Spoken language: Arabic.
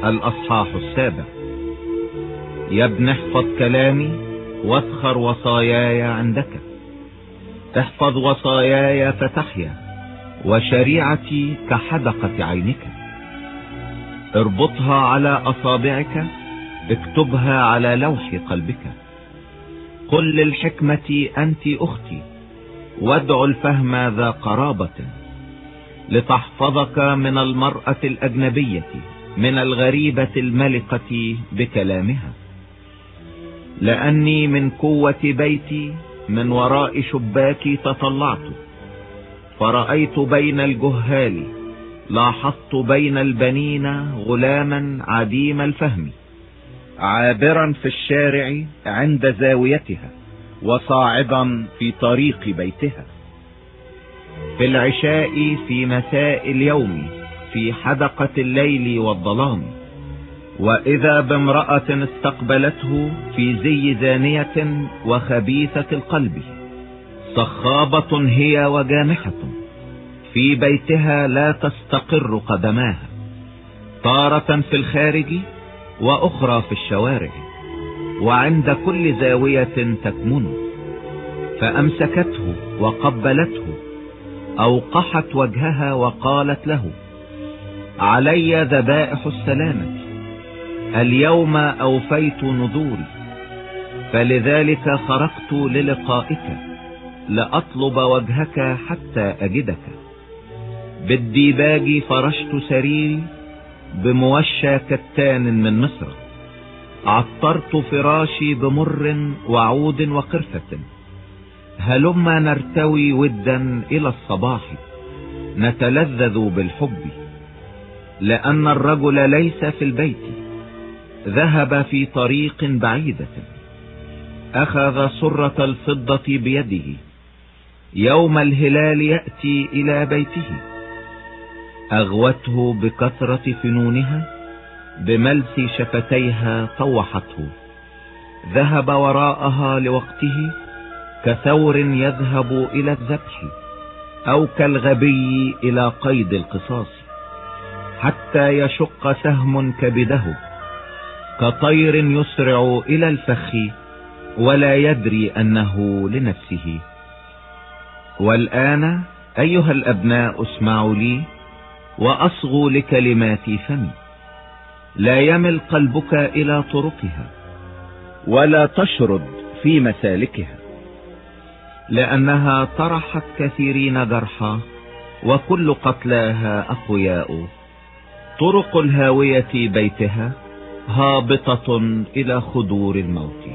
الأصحاح 7. يا ابن احفظ كلامي واسخر وصاياي عندك. احفظ وصاياي فتحيا، وشريعتي كحدقة عينك. اربطها على أصابعك، اكتبها على لوح قلبك. قل للحكمة أنت أختي، وادع الفهم ذا قرابة، لتحفظك من المرأة الأجنبية، من الغريبة الملقة بكلامها. لأني من قوة بيتي من وراء شباكي تطلعت، فرأيت بين الجهال، لاحظت بين البنين غلاما عديم الفهم، عابرا في الشارع عند زاويتها، وصاعدا في طريق بيتها، في العشاء، في مساء اليوم، في حدقة الليل والظلام. وإذا بامرأة استقبلته في زي زانية وخبيثة القلب، صخابة هي وجامحة، في بيتها لا تستقر قدماها، تارة في الخارج وأخرى في الشوارع، وعند كل زاوية تكمن. فأمسكته وقبلته، أوقحت وجهها وقالت له: علي ذبائح السلامة، اليوم أوفيت نذوري، فلذلك خرجت للقائك، لأطلب وجهك حتى أجدك. بالديباج فرشت سريري، بموشى كتان من مصر، عطرت فراشي بمر وعود وقرفة. هلما نرتوي ودا إلى الصباح، نتلذذ بالحب، لأن الرجل ليس في البيت، ذهب في طريق بعيدة. أخذ سرة الفضة بيده، يوم الهلال يأتي إلى بيته. أغوته بكثرة فنونها، بملس شفتيها طوحته. ذهب وراءها لوقته، كثور يذهب إلى الذبح، أو كالغبي إلى قيد القصاص، حتى يشق سهم كبده، كطير يسرع إلى الفخ ولا يدري أنه لنفسه. والآن أيها الأبناء اسمعوا لي، وأصغوا لكلمات فمي. لا يمل قلبك إلى طرقها، ولا تشرد في مسالكها، لأنها طرحت كثيرين جرحا، وكل قتلاها أقوياء. طرق الهاوية بيتها، هابطة إلى خدور الموت.